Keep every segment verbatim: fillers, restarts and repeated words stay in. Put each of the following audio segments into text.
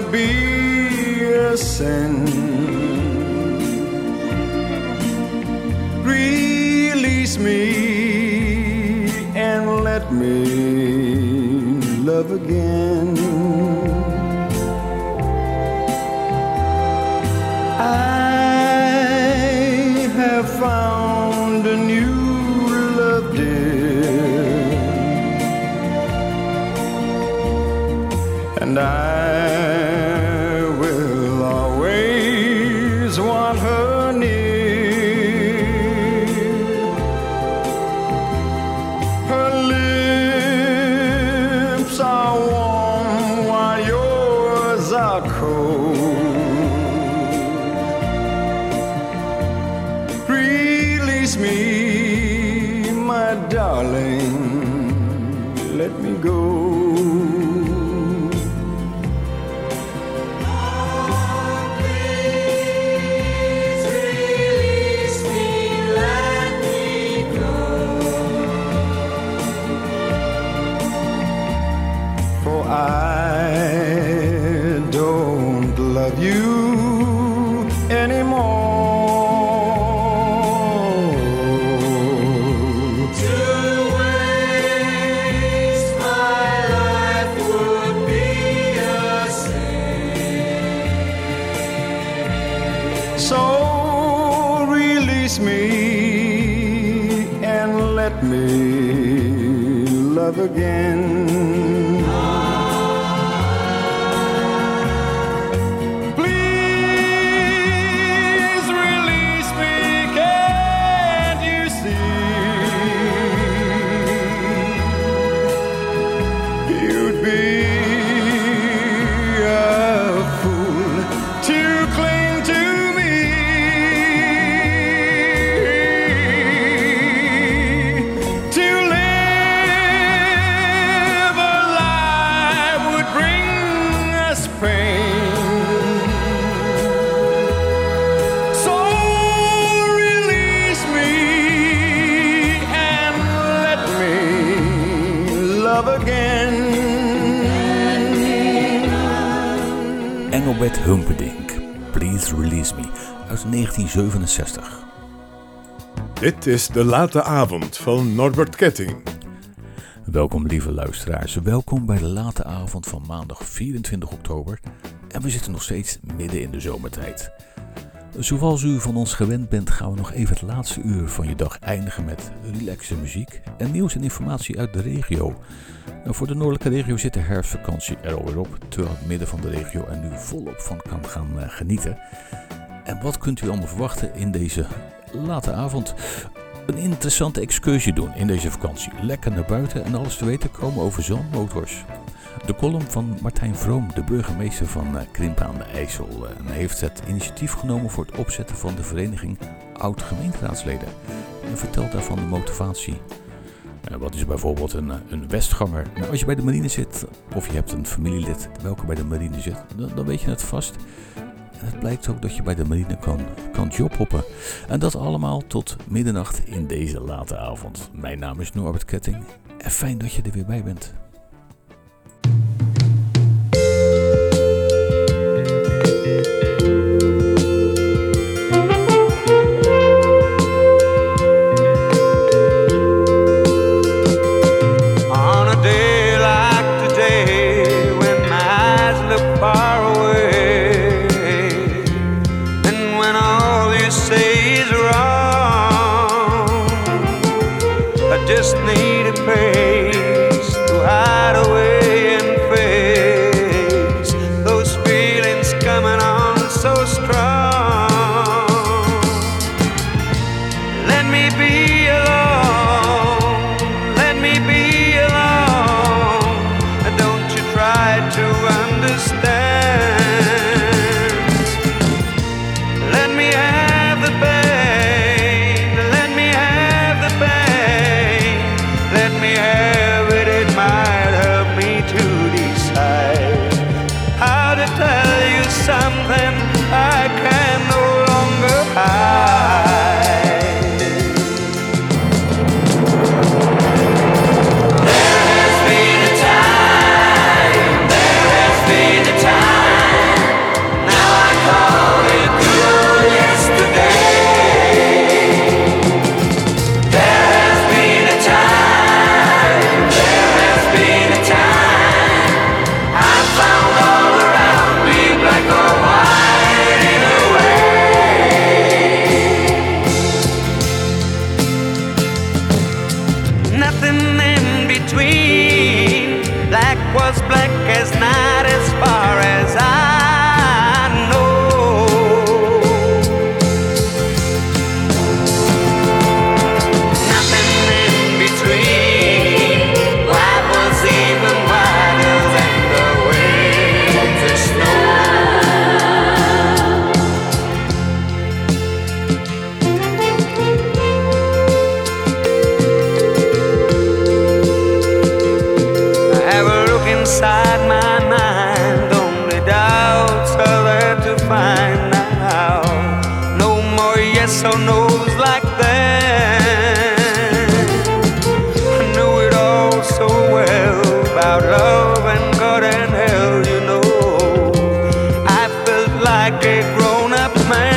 would be a sin. Release me and let me love again. I have found a new love, dear, and I will always want her near. Her lips are warm while yours are cold. Release me, my darling, let me go. I don't love you anymore. To waste my life would be a sin. So release me and let me love again. Engelbert Humperdinck, Please Release Me, uit negentien zevenenzestig. Dit is De Late Avond van Norbert Ketting. Welkom lieve luisteraars, welkom bij De Late Avond van maandag vierentwintig oktober. En we zitten nog steeds midden in de zomertijd. Zoals u van ons gewend bent, gaan we nog even het laatste uur van je dag eindigen met relaxe muziek en nieuws en informatie uit de regio. En voor de noordelijke regio zit de herfstvakantie er alweer op, terwijl het midden van de regio er nu volop van kan gaan uh, genieten. En wat kunt u allemaal verwachten in deze late avond? Een interessante excursie doen in deze vakantie. Lekker naar buiten en alles te weten komen over zandmotors. De column van Martijn Vroom, de burgemeester van uh, Krimpen aan de IJssel, uh, heeft het initiatief genomen voor het opzetten van de vereniging oud-gemeenteraadsleden. En vertelt daarvan de motivatie. Uh, wat is bijvoorbeeld een, een westganger? Nou, als je bij de marine zit, of je hebt een familielid welke bij de marine zit, dan, dan weet je het vast. En het blijkt ook dat je bij de marine kan, kan jobhoppen. En dat allemaal tot middernacht in deze late avond. Mijn naam is Norbert Ketting en fijn dat je er weer bij bent. Just need a place to hide away and face those feelings coming on so strong. Let me be alone, let me be alone. Don't you try to understand. Let me have the pain, let me have the pain. Let me have it, it might help me to decide how to tell you something I can no longer hide. black was black as night as far as I know. Nothing in between. White was even whiter than the winter snow. I have a look inside my mind. Only doubts are there to find now. No more yes or no's like that. I knew it all so well about love and God and hell, you know. I felt like a grown-up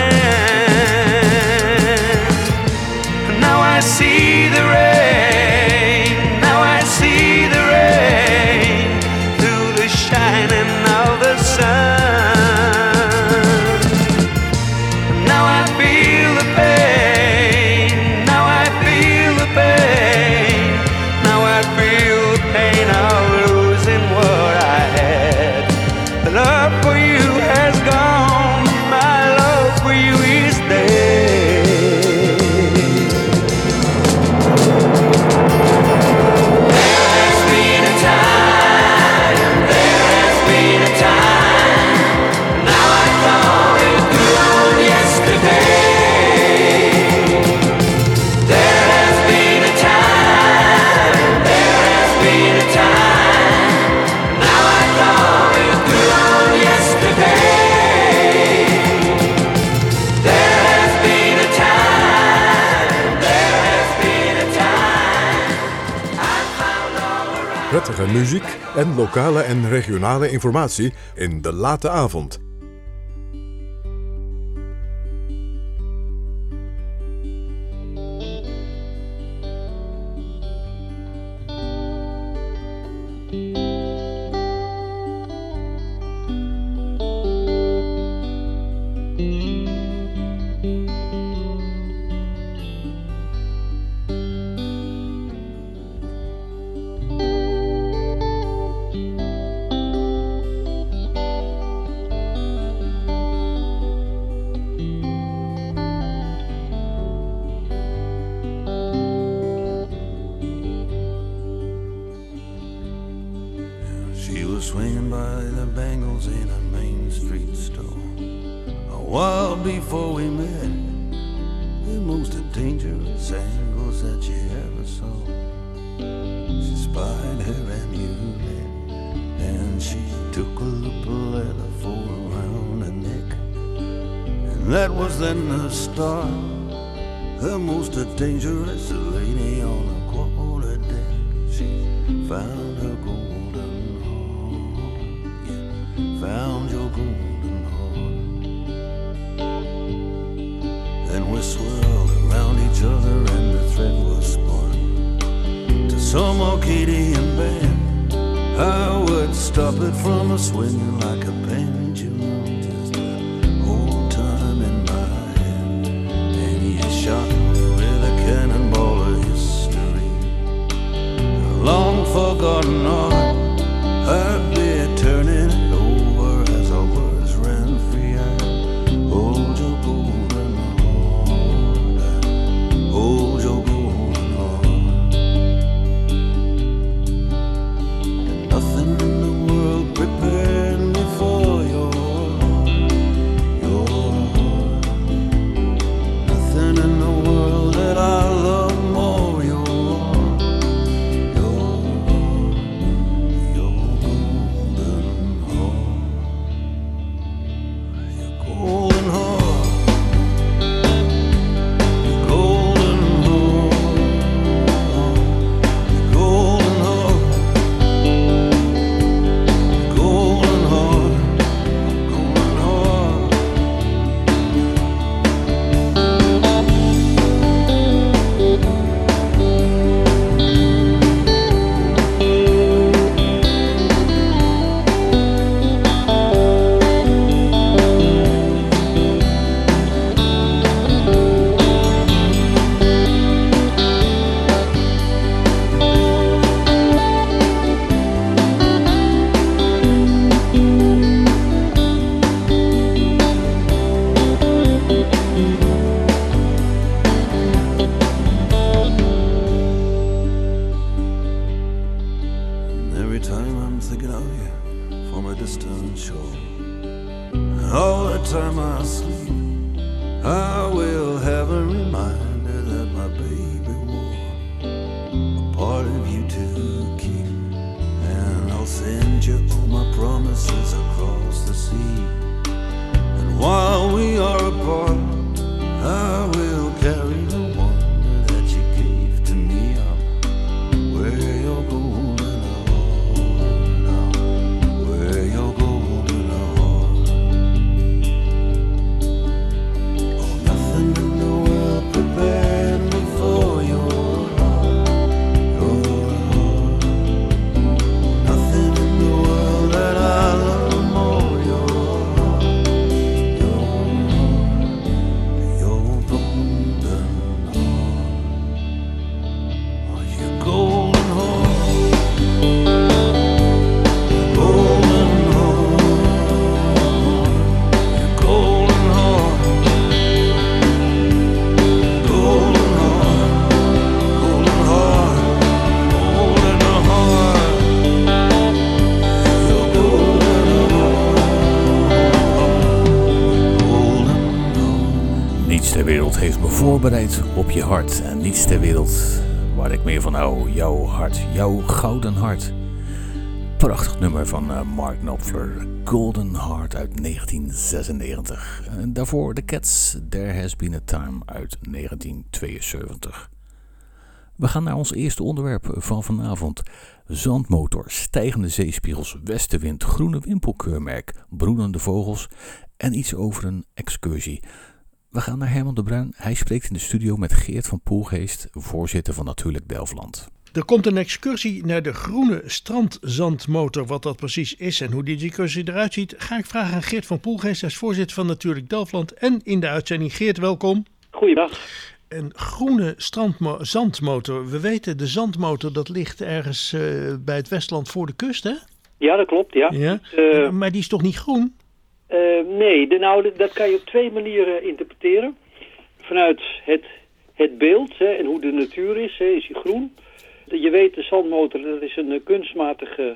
man. Now I see the rain. Now I see the rain through the shining of the sun. Now I feel the pain. Now I feel the pain. Now I feel the pain of losing what I had. The love for you has gone. My love for you is dead. There has been a time. There has been a time. Now I call it gone yesterday. There has been a time. There has been a time. Now I call it gone yesterday. There has been a time. There has been a time. I found all around. Prettige muziek en lokale en regionale informatie in de late avond. She was swinging by the bangles in a Main Street store a while before we met. The most dangerous angles that you ever saw. She spied her amulet and she took a little leather for around her neck. And that was then the start. The most dangerous lady on the quarter deck. She found her golden heart. Yeah, found your golden heart. Then we swirled around each other and the thread was spun to some Arcadian band. I would stop it from a swinging like a pendulum. Just an old time in my head. And he shot me with a cannonball of history. A long forgotten art. I'd be turning it over as our words ran free. I hold your golden heart. I hold your golden heart. And nothing in the world prepared me for your your heart. Nothing in the world that I love more. Your your your golden heart. Your golden heart. Your golden heart. Your golden heart. Your golden heart. Golden heart. shore. All the time I sleep, I will have a reminder that my baby wore a part of you to keep. And I'll send you all my promises across the sea. And while we are apart, I will carry the wonder that you gave to me. I'll wear your golden heart. I'll wear your golden heart. Oh, nothing in the world prepared me for your heart, your heart. Nothing in the world that I love more, your heart, your heart, your golden heart. Oh, your golden heart, your golden heart, your golden heart, golden heart, golden heart, golden heart, your golden heart, golden heart. Niets ter wereld heeft me voorbereid op je hart. En niets ter wereld waar ik meer van hou. Jouw hart, jouw gouden hart. Prachtig nummer van eh, Mark Knopfler. Golden Heart uit negentien zesennegentig. En daarvoor The Cats, There Has Been a Time uit negentien tweeënzeventig. We gaan naar ons eerste onderwerp van vanavond. Zandmotor, stijgende zeespiegels, westenwind, groene wimpelkeurmerk, broedende vogels en iets over een excursie. We gaan naar Herman de Bruin. Hij spreekt in de studio met Geert van Poelgeest, voorzitter van Natuurlijk Delfland. Er komt een excursie naar de groene strandzandmotor. Wat dat precies is en hoe die excursie eruit ziet, ga ik vragen aan Geert van Poelgeest. Hij is voorzitter van Natuurlijk Delfland en in de uitzending. Geert, welkom. Goeiedag. Een groene strandmo- zandmotor. We weten, de zandmotor dat ligt ergens uh, bij het Westland voor de kust, hè? Ja, dat klopt, ja. Ja. Uh, maar die is toch niet groen? uh, nee, de, nou, dat kan je op twee manieren interpreteren. Vanuit het, het beeld hè, en hoe de natuur is, hè, is hij groen. Je weet, de zandmotor, dat is een uh, kunstmatige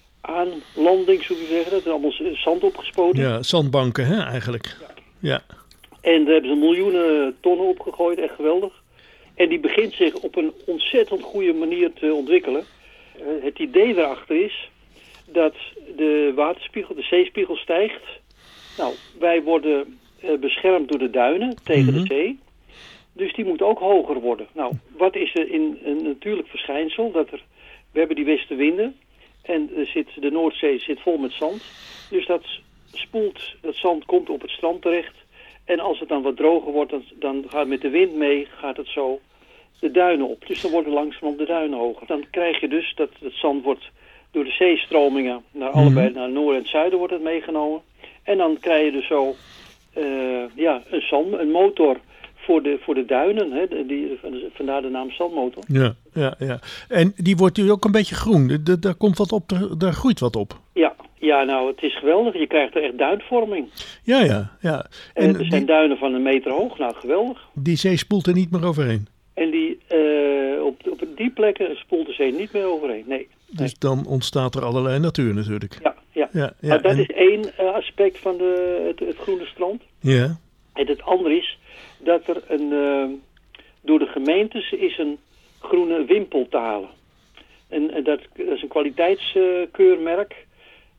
aanlanding, zou je zeggen. Dat is allemaal zand opgespoten. Ja, zandbanken, hè, eigenlijk. Ja. ja. En daar hebben ze miljoenen tonnen opgegooid, echt geweldig. En die begint zich op een ontzettend goede manier te ontwikkelen. Uh, het idee daarachter is dat de waterspiegel, de zeespiegel stijgt. Nou, wij worden uh, beschermd door de duinen tegen mm-hmm. de zee. Dus die moet ook hoger worden. Nou, wat is er in een natuurlijk verschijnsel? Dat er, we hebben die westenwinden en er zit, de Noordzee zit vol met zand. Dus dat spoelt, dat zand komt op het strand terecht. En als het dan wat droger wordt, dan, dan gaat met de wind mee, gaat het zo de duinen op. Dus dan worden langzaam de duinen hoger. Dan krijg je dus dat het zand wordt door de zeestromingen naar allebei, naar het noorden en het zuiden wordt het meegenomen. En dan krijg je dus zo uh, ja, een zand, een motor voor de, voor de duinen. Hè, die, vandaar de naam zandmotor. Ja, ja, ja. En die wordt nu ook een beetje groen. De, de, daar komt wat op, de, daar groeit wat op. Ja. Ja, nou, het is geweldig. Je krijgt er echt duinvorming. Ja, ja, ja. En, en er die, zijn duinen van een meter hoog. Nou, geweldig. Die zee spoelt er niet meer overheen. En die, uh, op, op die plekken spoelt de zee niet meer overheen, nee. Dus nee. dan ontstaat er allerlei natuur natuurlijk. Ja, ja. ja, ja maar dat en... is één uh, aspect van de, het, het groene strand. Ja. En het andere is dat er een, uh, door de gemeentes is een groene wimpel te halen. En, en dat, dat is een kwaliteitskeurmerk. Uh,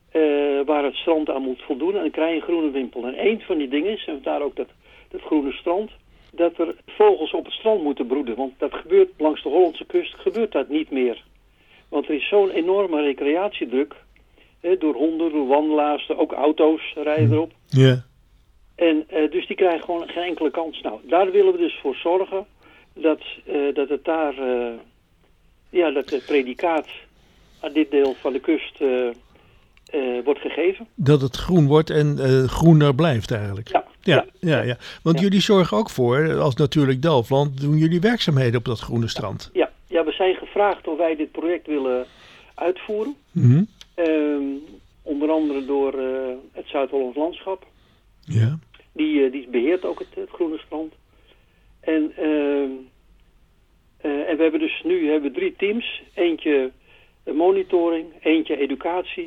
Uh, waar het strand aan moet voldoen. En dan krijg je een groene wimpel. En een van die dingen is, en daar ook dat, dat groene strand, dat er vogels op het strand moeten broeden. Want dat gebeurt langs de Hollandse kust, gebeurt dat niet meer. Want er is zo'n enorme recreatiedruk. Hè, door honden, door wandelaars, ook auto's rijden erop. Ja. En uh, dus die krijgen gewoon geen enkele kans. Nou, daar willen we dus voor zorgen dat, uh, dat het daar, uh, ja, dat het predicaat aan dit deel van de kust Uh, Uh, wordt gegeven. Dat het groen wordt en uh, groener blijft eigenlijk. Ja. Ja, ja, ja, ja. Want ja. jullie zorgen ook voor, als Natuurlijk Delfland, doen jullie werkzaamheden op dat groene strand. Ja, ja, we zijn gevraagd of wij dit project willen uitvoeren. Mm-hmm. Um, onder andere door uh, het Zuid-Hollands Landschap. Ja. Die, uh, die beheert ook het, het groene strand. En, uh, uh, en we hebben dus nu hebben we drie teams. Eentje monitoring, eentje educatie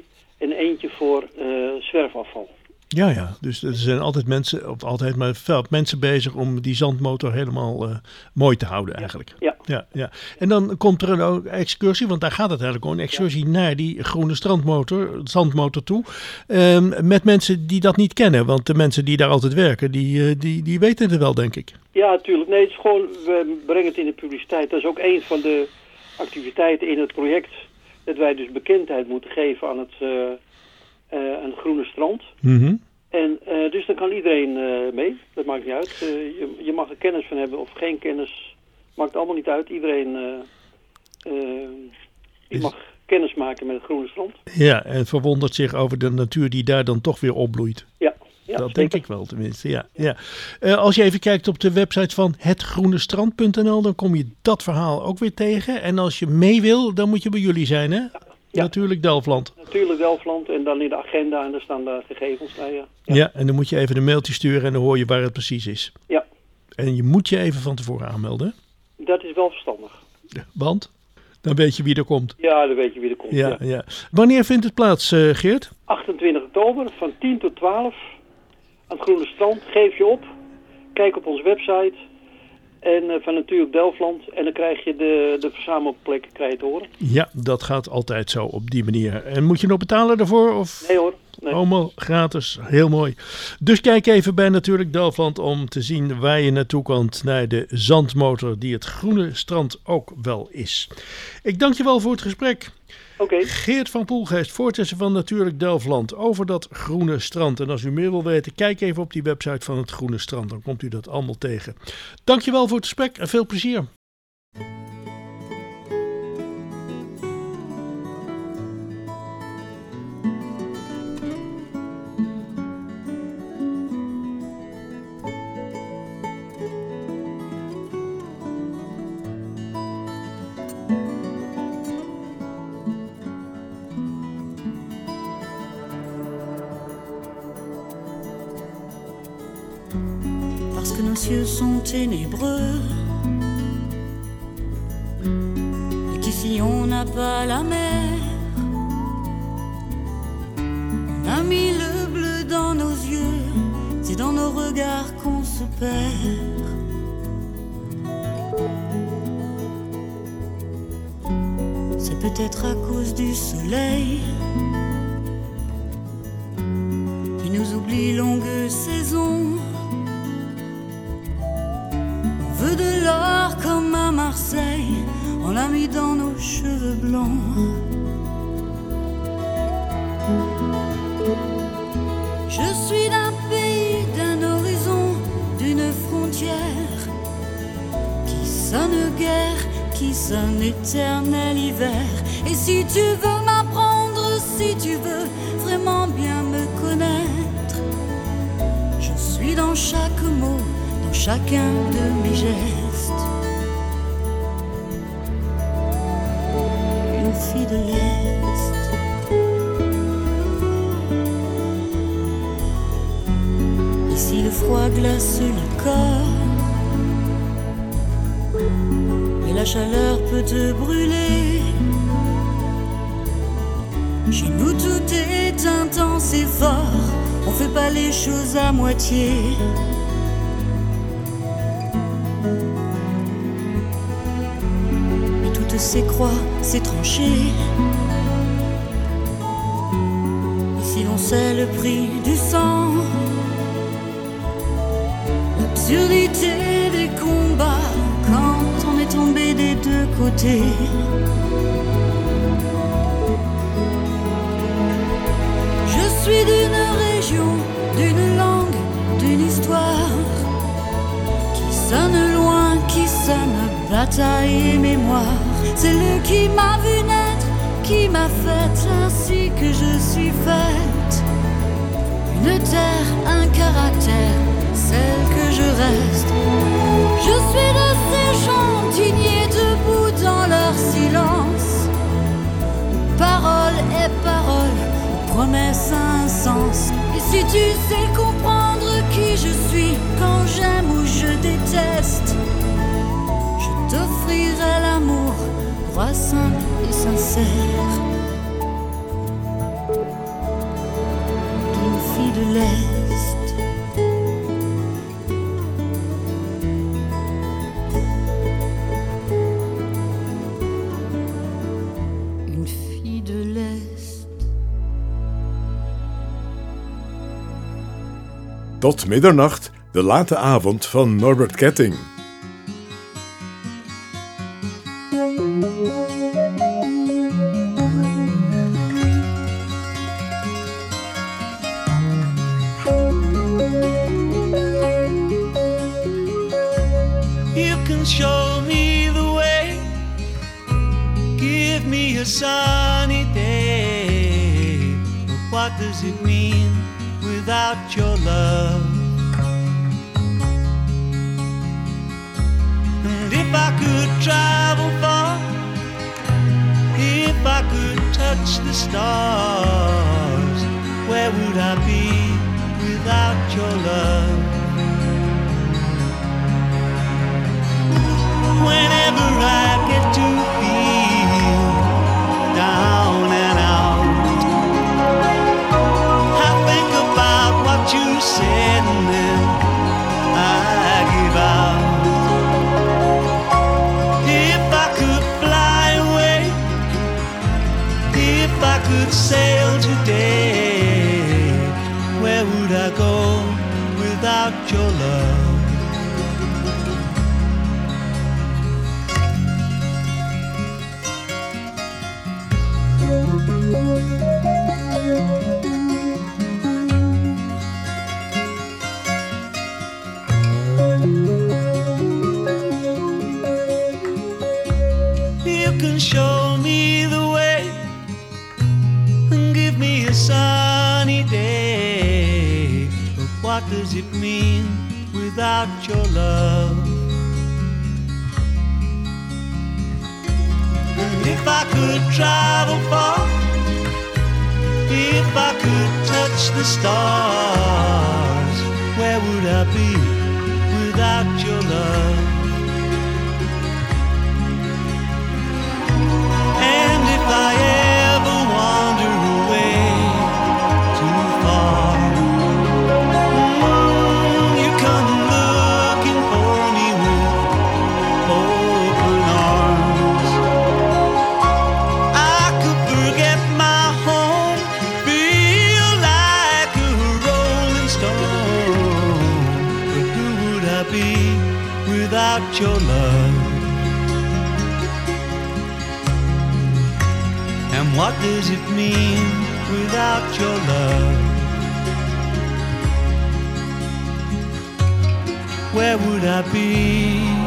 en eentje voor uh, zwerfafval. Ja, ja, dus er zijn altijd mensen, of altijd maar veel mensen bezig om die zandmotor helemaal uh, mooi te houden eigenlijk. Ja. Ja, ja. En dan komt er een ook excursie, want daar gaat het eigenlijk om, een excursie ja. naar die groene strandmotor, zandmotor toe. Um, met mensen die dat niet kennen, want de mensen die daar altijd werken, die, uh, die, die weten het wel, denk ik. Ja, natuurlijk. Nee, het is gewoon, we brengen het in de publiciteit. Dat is ook een van de activiteiten in het project, dat wij dus bekendheid moeten geven aan het... Uh, Uh, een groene strand. Mm-hmm. En uh, dus dan kan iedereen uh, mee. Dat maakt niet uit. Uh, je, je mag er kennis van hebben of geen kennis. Maakt allemaal niet uit. Iedereen uh, uh, die mag kennis maken met het groene strand. Ja, en verwondert zich over de natuur die daar dan toch weer opbloeit. Ja. Ja, dat zeker. denk ik wel tenminste, ja. ja. Uh, als je even kijkt op de website van het groene strand punt n l, dan kom je dat verhaal ook weer tegen. En als je mee wil, dan moet je bij jullie zijn, hè? Ja. Ja. Natuurlijk Delfland. Natuurlijk Delfland en dan in de agenda en daar staan de gegevens bij. Ja. Ja. ja, en dan moet je even een mailtje sturen en dan hoor je waar het precies is. Ja. En je moet je even van tevoren aanmelden. Dat is wel verstandig. Want? Dan weet je wie er komt. Ja, dan weet je wie er komt. Ja, ja. Ja. Wanneer vindt het plaats, uh, Geert? achtentwintig oktober van tien tot twaalf aan het Groene Strand. Geef je op. Kijk op onze website. En uh, van Natuurlijk Delfland. En dan krijg je de, de verzamelplek krijg je te horen. Ja, dat gaat altijd zo op die manier. En moet je nog betalen daarvoor? Of? Nee hoor. Nee. Allemaal gratis. Heel mooi. Dus kijk even bij Natuurlijk Delfland om te zien waar je naartoe komt. Naar de zandmotor die het Groene Strand ook wel is. Ik dank je wel voor het gesprek. Okay. Geert van Poelgeest, voorzitter van Natuurlijk Delfland, over dat Groene Strand. En als u meer wil weten, kijk even op die website van het Groene Strand. Dan komt u dat allemaal tegen. Dankjewel voor het gesprek en veel plezier. Parce que nos cieux sont ténébreux et qu'ici on n'a pas la mer. On a mis le bleu dans nos yeux, c'est dans nos regards qu'on se perd. C'est peut-être à cause du soleil qui nous oublie longue saison. On veut de l'or comme à Marseille, on l'a mis dans nos cheveux blancs. Je suis d'un pays, d'un horizon, d'une frontière qui sonne guerre, qui sonne éternel hiver. Et si tu veux m'apprendre, si tu veux vraiment bien me connaître, je suis dans chaque mot, dans chacun de mes gestes. Une fille de l'Est. Ici le froid glace le corps, et la chaleur peut te brûler. Chez nous tout est intense et fort, on fait pas les choses à moitié. Mais toutes ces croix, ces tranchées, ici on sait le prix du sang. L'absurdité des combats quand on est tombé des deux côtés. Je suis d'une région, d'une langue, d'une histoire qui sonne loin, qui sonne bataille et mémoire. C'est lui qui m'a vu naître, qui m'a faite ainsi que je suis faite. Une terre, un caractère, celle que je reste. Je suis de ces gens dignes debout dans leur silence. Parole et parole, promesse un sens. Et si tu sais comprendre qui je suis quand j'aime ou je déteste, je t'offrirai l'amour, roi simple et sincère. de l'Est. Une fille de l'Est. Tot middernacht, de late avond van Norbert Ketting. You can show me the way, give me a sunny day. But what does it mean without your love? And if I could travel far, if I could touch the stars, where would I be without your love? Whenever I get to feel down and out, I think about what you said and then I give out. If I could fly away, if I could sail today, where would I go without your love? You can show me the way and give me a sunny day. But what does it mean without your love? And if I could travel far, if I could touch the stars, where would I be without your love? And if I ever wander away too far, mm, you come looking for me with open arms. I could forget my home, feel like a rolling stone. But who would I be without your love? And what does it mean without your love? Where would I be?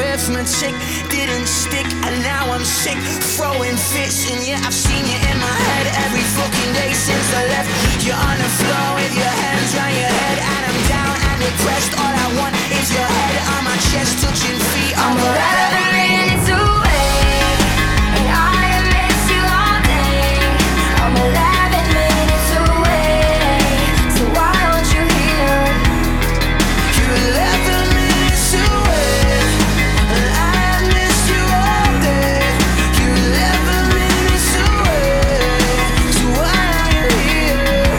arithmetic didn't stick, and now I'm sick, throwing fits. And yeah, I've seen you in my head every fucking day since I left. You're on the floor with your hands round your head, and I'm down and depressed. All I want is your head on my chest, touching feet. I'm eleven minutes away, and I miss you all day. I'm eleven minutes away, so why aren't you here? You're eleven minutes away, and I miss you all day. You're eleven minutes away, so why are you here?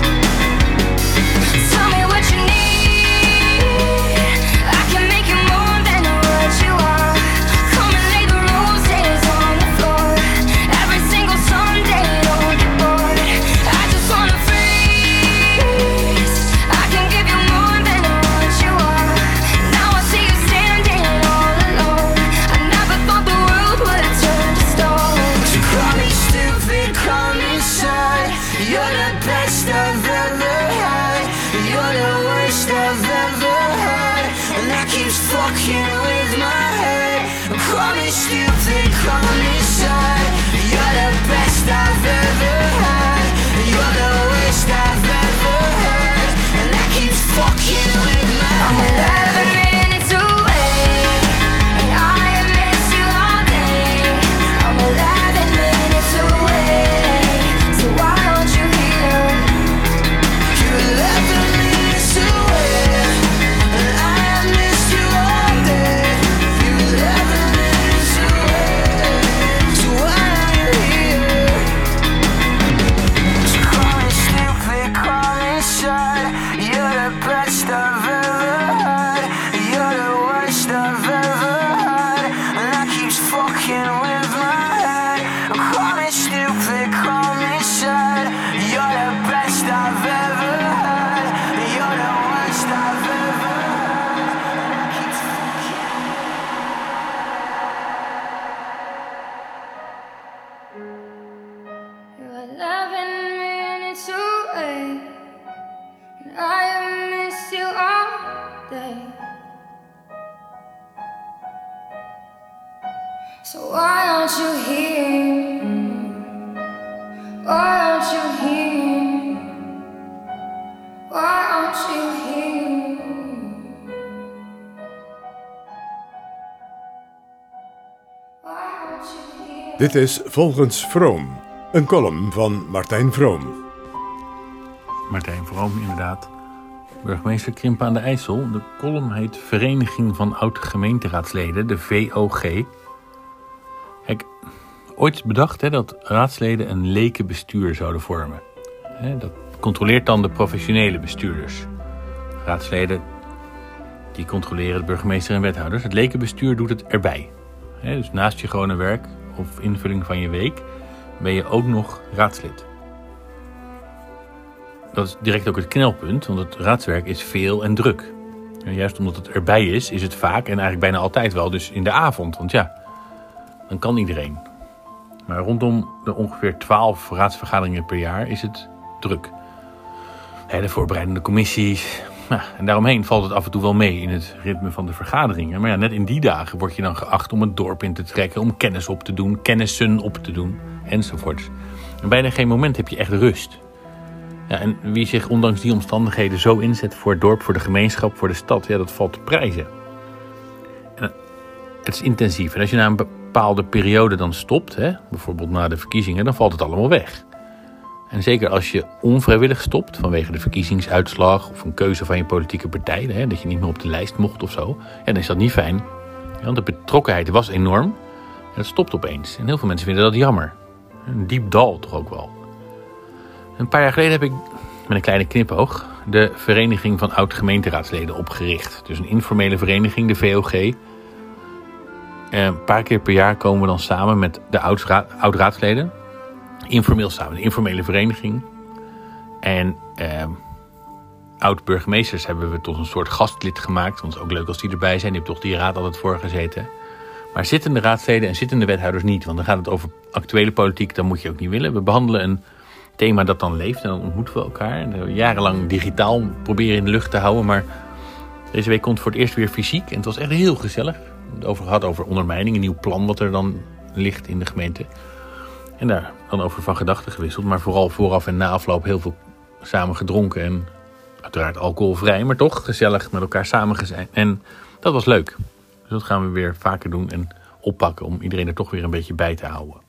Tell me what you need, I can make you more than what you are. Come and lay the roses on the floor, every single Sunday, don't get bored. I just wanna freeze, I can give you more than what you are. Now I see you standing all alone, I never thought the world would turn to stone. So call me stupid, call me sad, you're the best I've ever had, you're the worst I've ever had, and that keeps fucking with my head. Call me stupid, call me sad, you're the best I've ever had, you're the worst I've ever had, and that keeps fucking with my head. I'm eleven minutes away, and I miss you all day. I'm eleven minutes away, so why aren't you here? You're eleven minutes away, and I miss you all day. You're eleven minutes away, so why are you here? So call me stupid, call me sad, you're the best I've ever had, you're the worst I've ever had, and that keeps fucking with my head. Call me stupid, call me sad, you're the best I've ever had, you're the worst I've ever had, and that keeps fucking. You're eleven minutes away, and I miss you all day. So why aren't you here? Why aren't you here? Why aren't you here? Why aren't you here? Dit is Volgens Vroom, een column van Martijn Vroom. Martijn Vroom, inderdaad. Burgemeester Krimpen aan de IJssel. De column heet Vereniging van Oud-Gemeenteraadsleden, de V O G. Kijk, ooit is bedacht hè, dat raadsleden een lekenbestuur zouden vormen. Hè, dat controleert dan de professionele bestuurders. Raadsleden die controleren de burgemeester en wethouders. Het lekenbestuur doet het erbij. Hè, dus naast je gewone werk of invulling van je week ben je ook nog raadslid. Dat is direct ook het knelpunt, want het raadswerk is veel en druk. En juist omdat het erbij is, is het vaak en eigenlijk bijna altijd wel dus in de avond. Want ja, dan kan iedereen. Maar rondom de ongeveer twaalf raadsvergaderingen per jaar is het druk. De voorbereidende commissies. Nou, en daaromheen valt het af en toe wel mee in het ritme van de vergaderingen. Maar ja, net in die dagen word je dan geacht om het dorp in te trekken, om kennis op te doen, kennissen op te doen, enzovoorts. En bijna geen moment heb je echt rust. Ja, en wie zich ondanks die omstandigheden zo inzet voor het dorp, voor de gemeenschap, voor de stad, ja, dat valt te prijzen. En het is intensief. En als je na een bepaalde periode dan stopt, hè, bijvoorbeeld na de verkiezingen, dan valt het allemaal weg. En zeker als je onvrijwillig stopt vanwege de verkiezingsuitslag of een keuze van je politieke partij, hè, dat je niet meer op de lijst mocht of zo, ja, dan is dat niet fijn. Ja, want de betrokkenheid was enorm en het stopt opeens. En heel veel mensen vinden dat jammer. Een diep dal toch ook wel. Een paar jaar geleden heb ik met een kleine knipoog de Vereniging van Oud-Gemeenteraadsleden opgericht. Dus een informele vereniging, de V O G. Een paar keer per jaar komen we dan samen met de oud-raadsleden. Informeel samen, een informele vereniging. En eh, oud-burgemeesters hebben we tot een soort gastlid gemaakt. Want het is ook leuk als die erbij zijn. Die hebben toch die raad altijd voorgezeten. Maar zittende raadsleden en zittende wethouders niet. Want dan gaat het over actuele politiek. Dat moet je ook niet willen. We behandelen een thema dat dan leeft. En dan ontmoeten we elkaar. En jarenlang digitaal proberen in de lucht te houden. Maar deze week komt het voor het eerst weer fysiek. En het was echt heel gezellig. het over gehad over ondermijning, een nieuw plan wat er dan ligt in de gemeente. En daar dan over van gedachten gewisseld. Maar vooral vooraf en na afloop heel veel samen gedronken. En uiteraard alcoholvrij, maar toch gezellig met elkaar samen zijn. En dat was leuk. Dus dat gaan we weer vaker doen en oppakken om iedereen er toch weer een beetje bij te houden.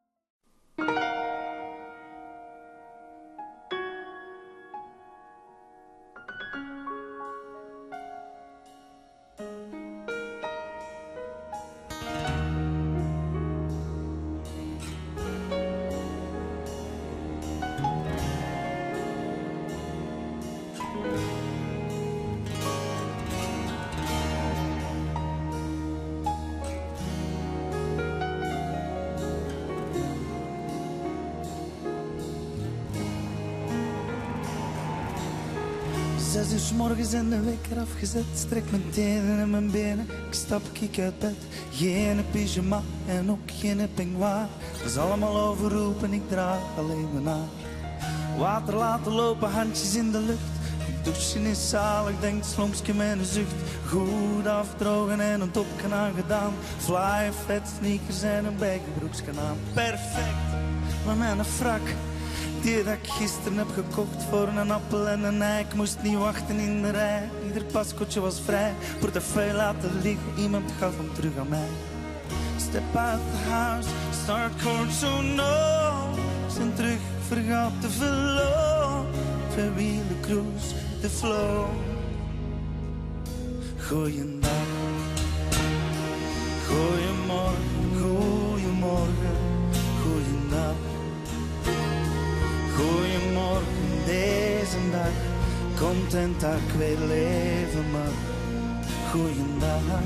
Zes uur 's morgens en de wekker afgezet. Strek mijn tenen en mijn benen. Ik stap ik uit bed. Geen pyjama en ook geen peignoir. Dat is allemaal overroepen, ik draag alleen mijn haar. Water laten lopen, handjes in de lucht. Douchen is zalig, denkt slompsje met een zucht. Goed afdrogen en een topje aangedaan. Fly, vet sneakers en een bijgebroeksje aan. Perfect, maar mijn frak. Die dat ik gisteren heb gekocht voor een appel en een ei. Ik moest niet wachten in de rij, ieder pascootje was vrij. Portefeuille laten liggen, iemand gaf hem terug aan mij. Step out the house, start court so no. Zijn terug, vergaat te verloren. Verwielen cruise, de flow. Goeiedag, goeiemorgen, goeiemorgen, goeiedag. Goeiemorgen, deze dag, content dat ik weer leven mag. Goeiedag,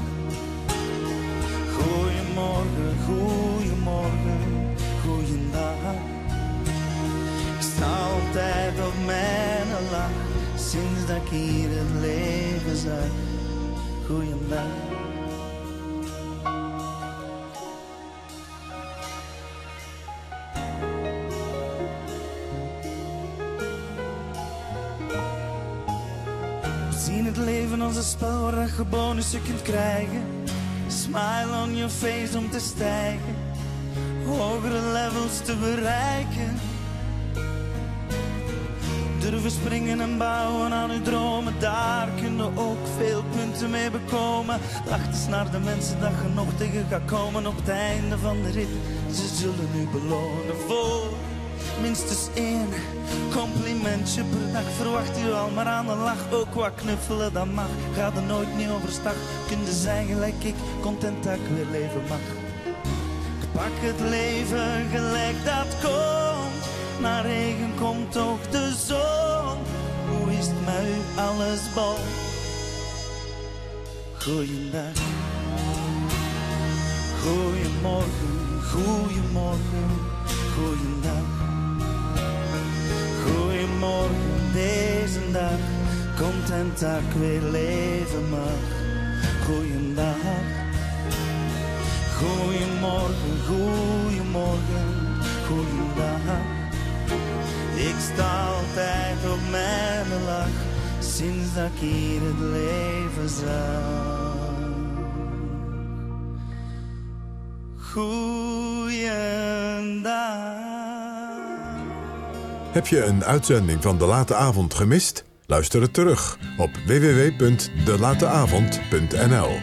goeiemorgen, goeiemorgen, goeiedag. Ik sta altijd op mijn lach, sinds dat ik hier het leven zag. Goeiedag. Zien het leven als een spel waar je bonussen kunt krijgen. Smile on your face om te stijgen, hogere levels te bereiken. Durven springen en bouwen aan uw dromen, daar kunnen ook veel punten mee bekomen. Lach eens naar de mensen dat je nog tegen gaat komen. Op het einde van de rit, ze zullen u belonen voor minstens één complimentje per dag. Verwacht u al maar aan de lach, ook wat knuffelen dat mag. Ga er nooit niet overstag, kun je zijn gelijk ik, content dat ik weer leven mag. Ik pak het leven gelijk dat komt, na regen komt ook de zon. Hoe is het met u, alles bol? Goeiedag, goeiemorgen, goeiemorgen, goeiedag. Goeiemorgen, deze dag, content dat ik weer leven mag. Goeiedag, goeiemorgen, goeiemorgen, goeiedag. Ik sta altijd op mijn lach, sinds dat ik hier het leven zag. Goeiedag. Heb je een uitzending van De Late Avond gemist? Luister het terug op w w w punt de late avond punt n l.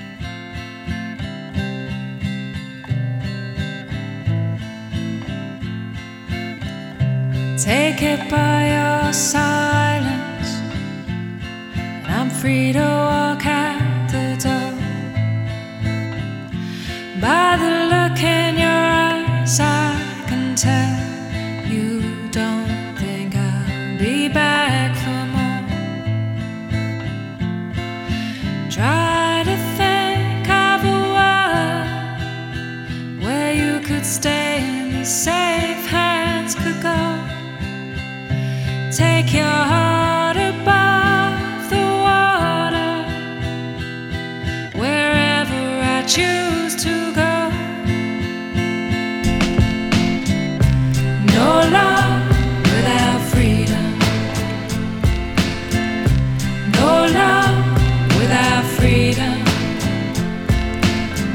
Take it by your silence, and I'm free to walk out the door. By the look in your eyes, I can tell you don't think I'll be back for more. Try to think of a world where you could stay and safe hands could go. Take your heart above the water, wherever I choose to go. No love without freedom. No love without freedom.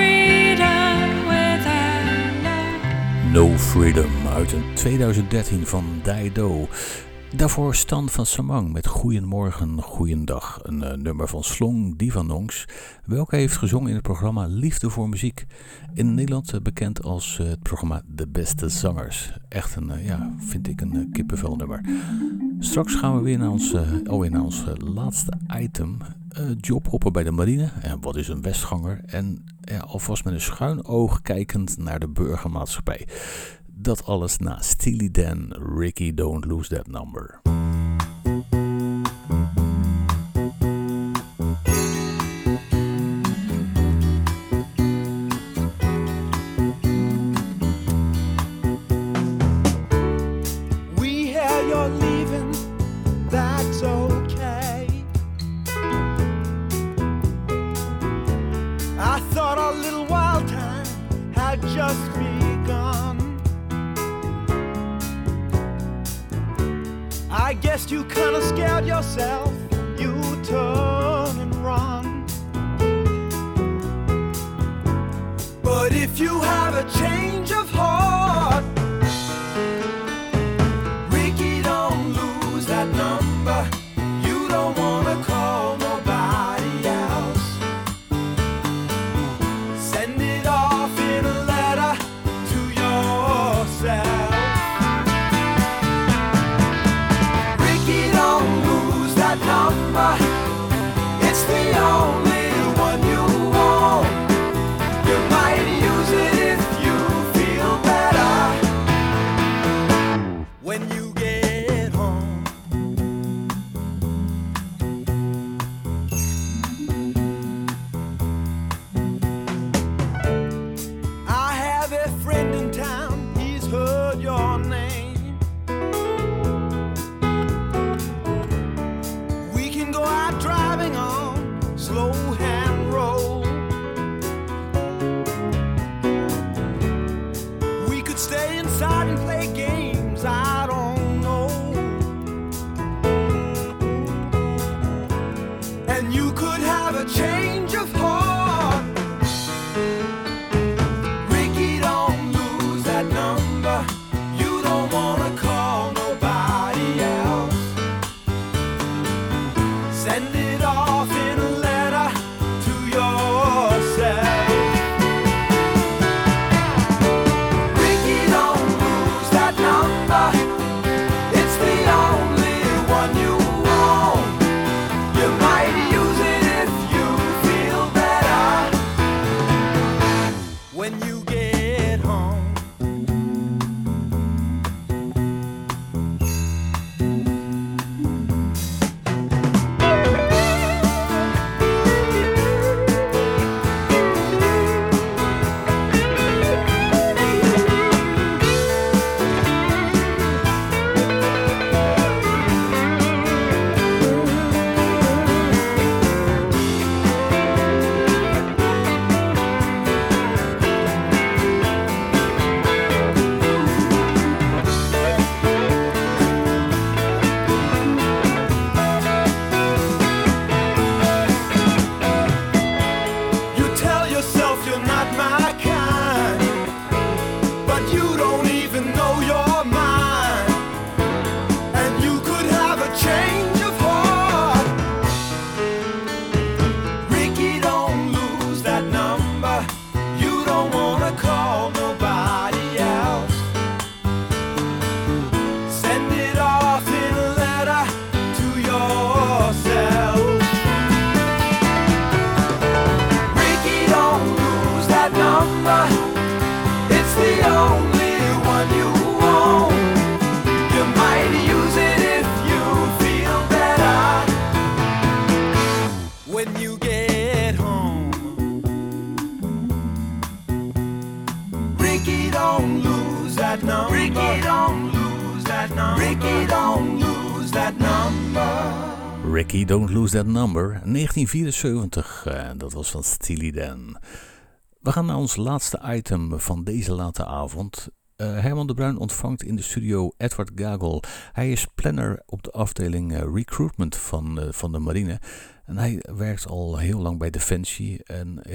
freedom without love. No Freedom uit een twintig dertien van Dido. Daarvoor Stan van Samang met Goeiemorgen, Goeiendag. Een uh, nummer van Slong Divanongs, welke heeft gezongen in het programma Liefde voor Muziek. In Nederland uh, bekend als uh, het programma De Beste Zangers. Echt een, uh, ja, vind ik een uh, kippenvelnummer. Straks gaan we weer naar ons, uh, alweer naar ons uh, laatste item. Uh, jobhoppen bij de marine. En wat is een westganger? En ja, alvast met een schuin oog kijkend naar de burgermaatschappij. Dat alles na Steely Dan, Ricky Don't Lose That Number. We hear you're leaving, that's okay. I thought our little wild time had just begun. I guess you kinda scared yourself, you turn and run. But if you have a change of heart, Ricky, don't lose that number. You don't wanna call nobody else. Send it off in a letter to yourself. Number, it's the only one you want. You might use it if you feel better when you get home. I have a friend in town, he's heard your name. Driving on slow hand roll. We could stay inside and play games, I don't know. And you could have a change of heart. Ricky, don't lose that number. You don't wanna call nobody else. Send it off in a letter to yourself. Ricky, don't lose that number. It's the only one you want. You might use it if you feel better when you get home. Ricky, Don't Lose That Number, negentien vierenzeventig, uh, dat was van Steely Dan. We gaan naar ons laatste item van deze late avond. Uh, Herman de Bruin ontvangt in de studio Edward Gagel. Hij is planner op de afdeling uh, recruitment van, uh, van de marine. En hij werkt al heel lang bij Defensie. En ja,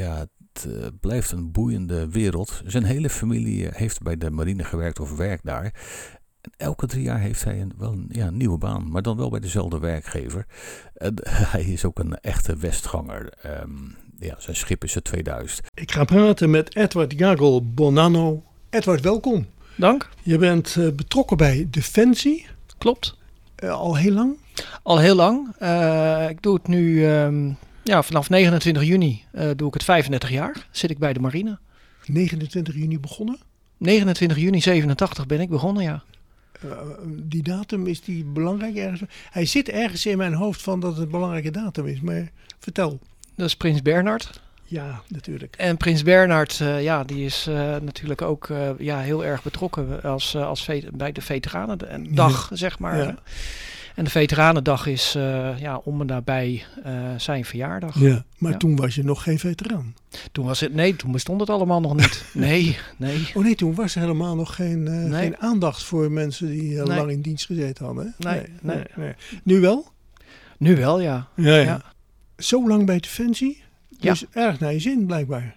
het uh, blijft een boeiende wereld. Zijn hele familie heeft bij de marine gewerkt of werkt daar. En elke drie jaar heeft hij een, wel een ja, nieuwe baan, maar dan wel bij dezelfde werkgever. Uh, hij is ook een echte Westganger. Um, ja, zijn schip is het tweeduizend. Ik ga praten met Edward Jagel Bonanno. Edward, welkom. Dank. Je bent uh, betrokken bij Defensie. Klopt. Uh, al heel lang? Al heel lang. Uh, ik doe het nu, um, ja, vanaf negenentwintig juni uh, doe ik het vijfendertig jaar. Zit ik bij de marine. negenentwintig juni begonnen? negenentwintig juni zevenentachtig ben ik begonnen, ja. Uh, die datum, is die belangrijk ergens? Hij zit ergens in mijn hoofd van dat het een belangrijke datum is, maar vertel. Dat is Prins Bernhard. Ja, natuurlijk. En Prins Bernhard, uh, ja, die is uh, natuurlijk ook uh, ja, heel erg betrokken als, uh, als vet- bij de Veteranendag, ja. zeg maar. Ja. En de Veteranendag is uh, ja, om en nabij uh, zijn verjaardag. Ja, maar ja. toen was je nog geen veteraan. Toen was het, nee, toen bestond het allemaal nog niet. Nee, nee. Oh nee, toen was er helemaal nog geen, uh, nee. geen aandacht voor mensen die uh, nee. lang in dienst gezeten hadden. Nee, nee, nee. nee, nee. Nu wel? Nu wel, ja. Ja, ja. ja. Zo lang bij Defensie? Dus ja. erg naar je zin, blijkbaar.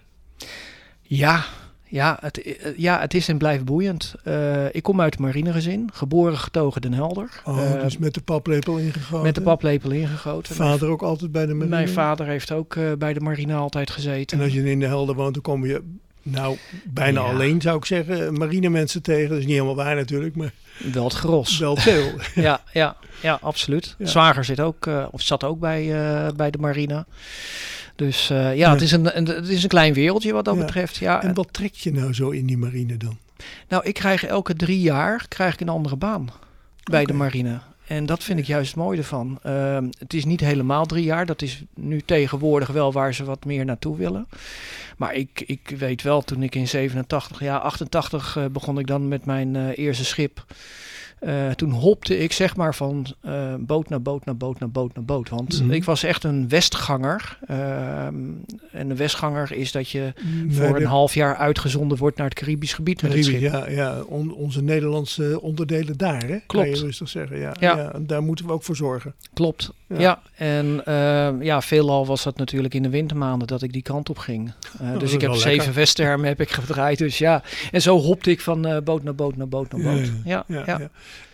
Ja, ja, het, ja, het is en blijft boeiend. Uh, ik kom uit een marinegezin, geboren getogen Den Helder. Oh, uh, dus met de paplepel ingegoten? Met de paplepel ingegoten. Vader mijn, ook altijd bij de marine? Mijn vader heeft ook uh, bij de marine altijd gezeten. En als je in de Helder woont, dan kom je nou bijna ja. alleen, zou ik zeggen, marinemensen tegen. Dat is niet helemaal waar natuurlijk, maar... Wel het gros. Wel veel. ja, ja, ja, absoluut. Ja. Zwager zit ook, uh, of zat ook bij, uh, bij de marine. Dus uh, ja, ja. Het, is een, een, het is een klein wereldje wat dat ja. betreft. Ja. En wat trekt je nou zo in die marine dan? Nou, ik krijg elke drie jaar krijg ik een andere baan bij okay. de marine. En dat vind ik juist het mooie ervan. Uh, het is niet helemaal drie jaar. Dat is nu tegenwoordig wel waar ze wat meer naartoe willen. Maar ik, ik weet wel, toen ik in zevenentachtig, ja, achtentachtig uh, begon ik dan met mijn uh, eerste schip. Uh, toen hopte ik zeg maar van uh, boot naar boot naar boot naar boot naar boot. Want mm-hmm. ik was echt een westganger. Uh, en een westganger is dat je nee, voor een de... half jaar uitgezonden wordt naar het Caribisch gebied. Caribisch, met het schip. Ja, ja. On, onze Nederlandse onderdelen daar, hè? Klopt. Kan je rustig zeggen. Ja, ja. ja, daar moeten we ook voor zorgen. Klopt, ja. ja. En uh, ja, veelal was dat natuurlijk in de wintermaanden dat ik die kant op ging. Uh, oh, dus ik heb zeven Westtermen heb ik gedraaid. Dus ja, en zo hopte ik van uh, boot naar boot naar boot naar boot. Ja, ja, ja. ja. ja.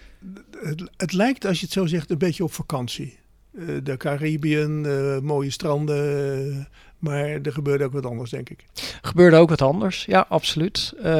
Het, het lijkt, als je het zo zegt, een beetje op vakantie. Uh, de Caribiën, uh, mooie stranden, uh, maar er gebeurde ook wat anders, denk ik. Gebeurde ook wat anders, ja, absoluut. Uh,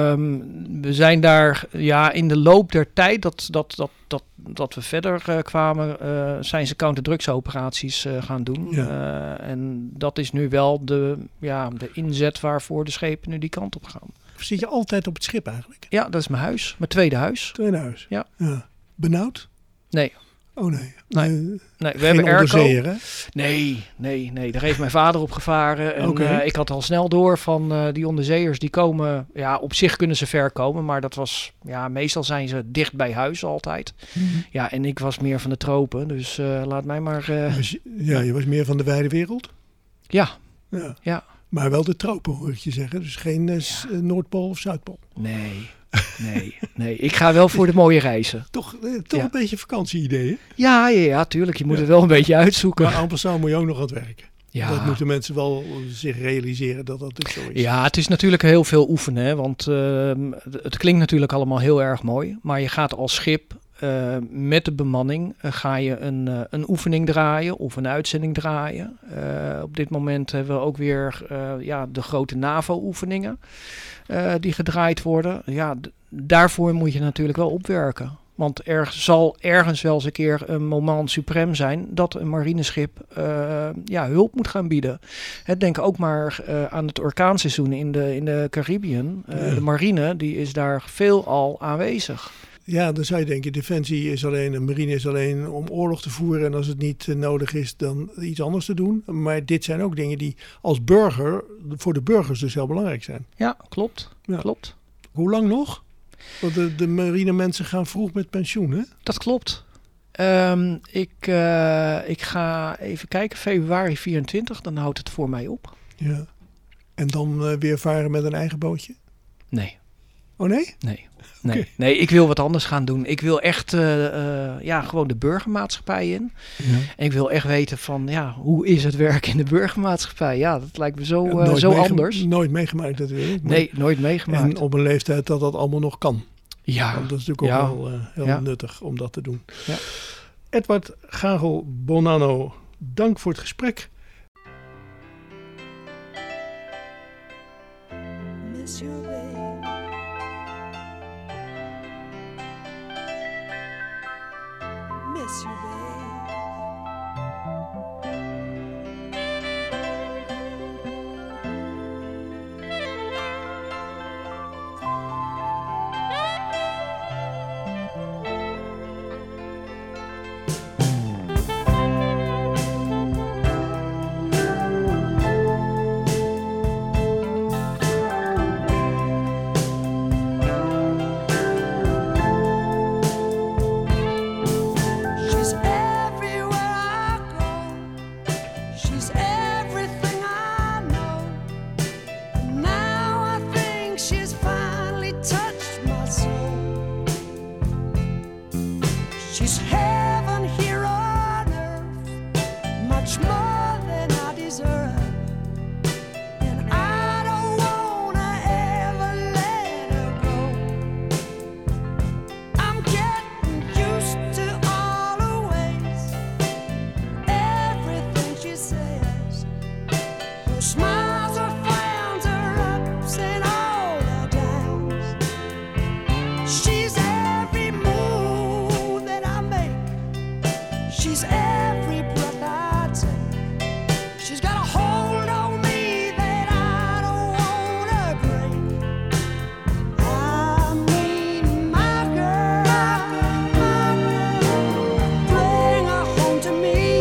we zijn daar, ja, in de loop der tijd dat, dat, dat, dat, dat we verder uh, kwamen, uh, zijn ze counterdrugsoperaties uh, gaan doen. Ja. Uh, en dat is nu wel de, ja, de inzet waarvoor de schepen nu die kant op gaan. Zit je altijd op het schip eigenlijk? Ja, dat is mijn huis. Mijn tweede huis. Tweede huis? Ja. ja. Benauwd? Nee. Oh nee. Nee, uh, nee we hebben airco. Hè? Nee, nee, nee. Daar heeft mijn vader op gevaren. En okay. uh, ik had al snel door van uh, die onderzeeërs die komen... Ja, op zich kunnen ze ver komen. Maar dat was... Ja, meestal zijn ze dicht bij huis altijd. Mm-hmm. Ja, en ik was meer van de tropen. Dus uh, laat mij maar... Uh, was, ja, je was meer van de wijde wereld? Ja. Ja. ja. Maar wel de tropen, hoor ik je zeggen. Dus geen uh, ja. Noordpool of Zuidpool. Nee, nee, nee. Ik ga wel voor de mooie reizen. Toch, eh, toch ja. een beetje vakantieidee, ja, ja, ja, tuurlijk. Je moet ja. het wel een beetje uitzoeken. Maar en passant moet je ook nog aan het werken. Ja. Dat moeten mensen wel zich realiseren dat dat ook zo is. Ja, het is natuurlijk heel veel oefenen. Hè, want uh, het klinkt natuurlijk allemaal heel erg mooi. Maar je gaat als schip... Uh, met de bemanning uh, ga je een, uh, een oefening draaien of een uitzending draaien. Uh, op dit moment hebben we ook weer uh, ja, de grote NAVO-oefeningen uh, die gedraaid worden. Ja, d- daarvoor moet je natuurlijk wel opwerken. Want er zal ergens wel eens een keer een moment suprem zijn dat een marineschip uh, ja, hulp moet gaan bieden. Hè, denk ook maar uh, aan het orkaanseizoen in de, in de Caribiën. Uh, ja. De marine die is daar veelal aanwezig. Ja, dan zou je denken, defensie is alleen, de marine is alleen om oorlog te voeren. En als het niet uh, nodig is, dan iets anders te doen. Maar dit zijn ook dingen die als burger, voor de burgers dus heel belangrijk zijn. Ja, klopt. Ja. klopt. Hoe lang nog? Want de, de marine mensen gaan vroeg met pensioen, hè? Dat klopt. Um, ik, uh, ik ga even kijken, februari vierentwintig, dan houdt het voor mij op. Ja. En dan uh, weer varen met een eigen bootje? Nee. Oh nee? Nee. Nee, Okay. nee, ik wil wat anders gaan doen. Ik wil echt uh, uh, ja, gewoon de burgermaatschappij in. Ja. En ik wil echt weten van, ja, hoe is het werk in de burgermaatschappij? Ja, dat lijkt me zo, uh, nooit zo meegema- anders. Nooit meegemaakt natuurlijk. Maar... Nee, nooit meegemaakt. En op een leeftijd dat dat allemaal nog kan. Ja. Want dat is natuurlijk ook ja. wel uh, heel ja. nuttig om dat te doen. Ja. Edward Gagel Bonanno, dank voor het gesprek. Miss you, babe. Miss you, babe. She's everywhere I go. She's everything I know. And now I think she's finally touched my soul. She's heaven here on earth, much more than I deserve. And I don't wanna ever let her go. I'm getting used to all her ways, everything she says. Her smiles, her frowns, her ups and all her downs. She's every move that I make. She's every breath I take. She's got a hold on me that I don't wanna break. I mean, my girl, my girl, bring her home to me.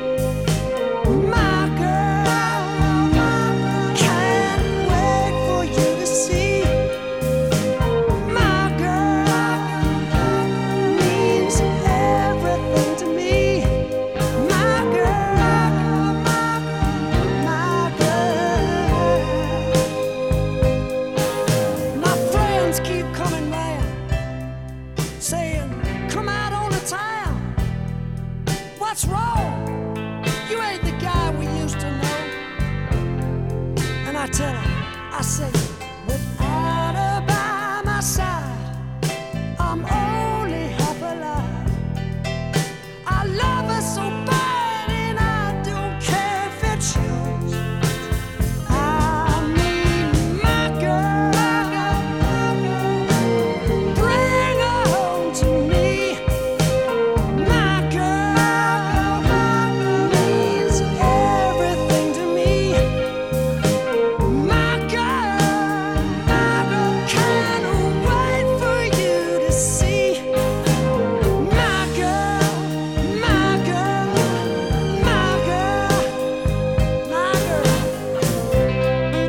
My girl, can't wait for you to see. My girl means everything to me. My girl, my girl. My friends keep coming round, saying, come out on the town. What's wrong? You ain't the guy we used to know. And I tell her, I say, without her by my side, I'm only half alive. I love her so bad and I don't care if it shows. I mean, my girl, bring her home to me. My girl means everything to me. My girl, can't wait for you to see. My girl, my girl, my girl, my girl.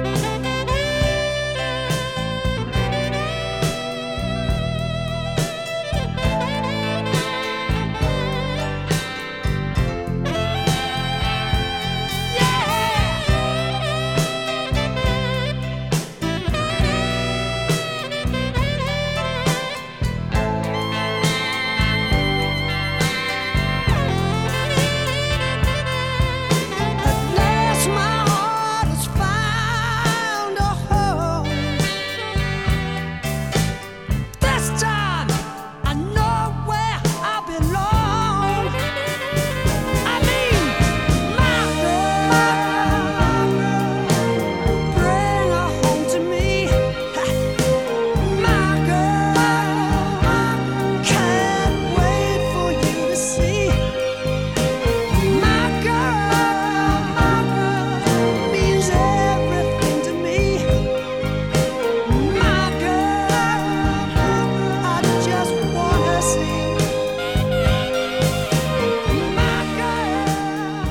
At last my heart has found a home. This time I know where I belong. I mean, my girl, bring her home to me. My girl, can't wait for you to see. My girl, means everything to me. My girl, I just wanna see. My girl,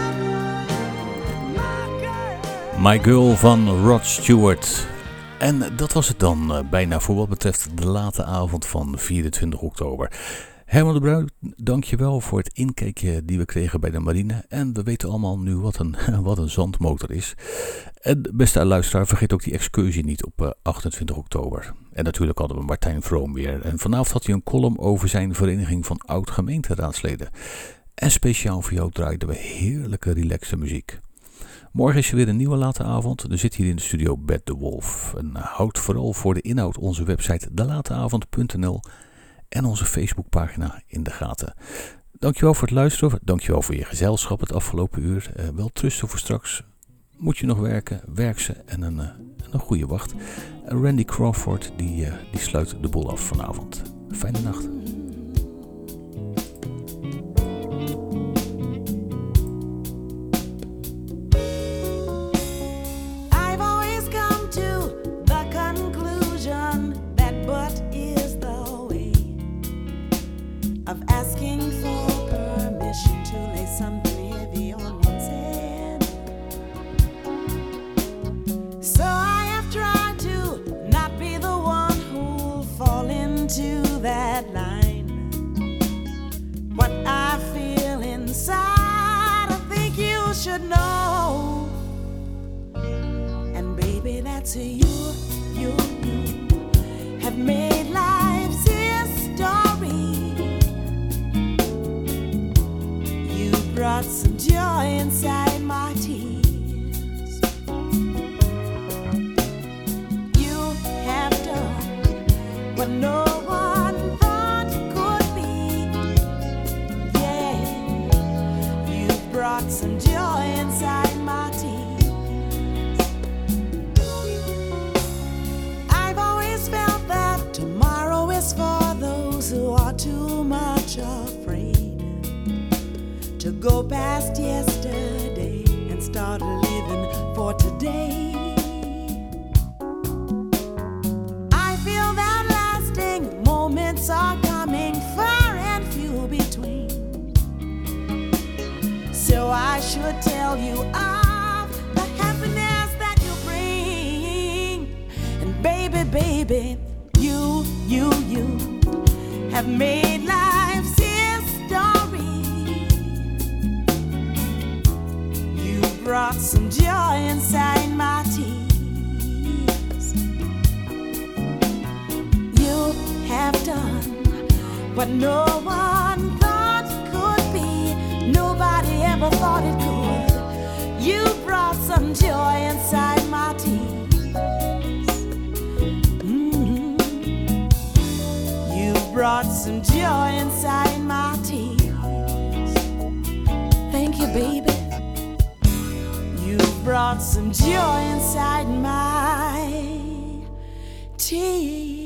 my girl. My Girl van Rod Stewart. En dat was het dan uh, bijna voor wat betreft de late avond van vierentwintig oktober. Herman de Bruin, dankjewel voor het inkijkje die we kregen bij de marine. En we weten allemaal nu wat een, wat een zandmotor is. En beste luisteraar, vergeet ook die excursie niet op uh, achtentwintig oktober. En natuurlijk hadden we Martijn Vroom weer. En vanavond had hij een column over zijn vereniging van oud-gemeenteraadsleden. En speciaal voor jou draaiden we heerlijke, relaxe muziek. Morgen is er weer een nieuwe late avond. Er zit hier in de studio Bert de Wolf. En uh, houd vooral voor de inhoud onze website de late avond punt n l en onze Facebookpagina in de gaten. Dankjewel voor het luisteren. Dankjewel voor je gezelschap het afgelopen uur. Uh, wel trusten voor straks. Moet je nog werken, werk ze en een, uh, een goede wacht. Uh, Randy Crawford die, uh, die sluit de boel af vanavond. Fijne nacht. Of asking for permission to lay something heavy on one's head. So I have tried to not be the one who'll fall into that line. What I feel inside, I think you should know. And baby, that's who you, you, you have made life's history. Brought some joy inside my tears. You have done what no one thought could be. Yeah, you brought some joy inside my tears. I've always felt that tomorrow is for those who are too much afraid to go past yesterday and start living for today. I feel that lasting moments are coming, far and few between. So I should tell you of the happiness that you bring. And baby, baby, you, you, you have made life's history. Brought some joy inside my tears. You have done what no one thought could be. Nobody ever thought it could. You brought some joy inside my tears. Mm-hmm. You brought some joy inside my tears. Thank you, baby. Brought some joy inside my tears.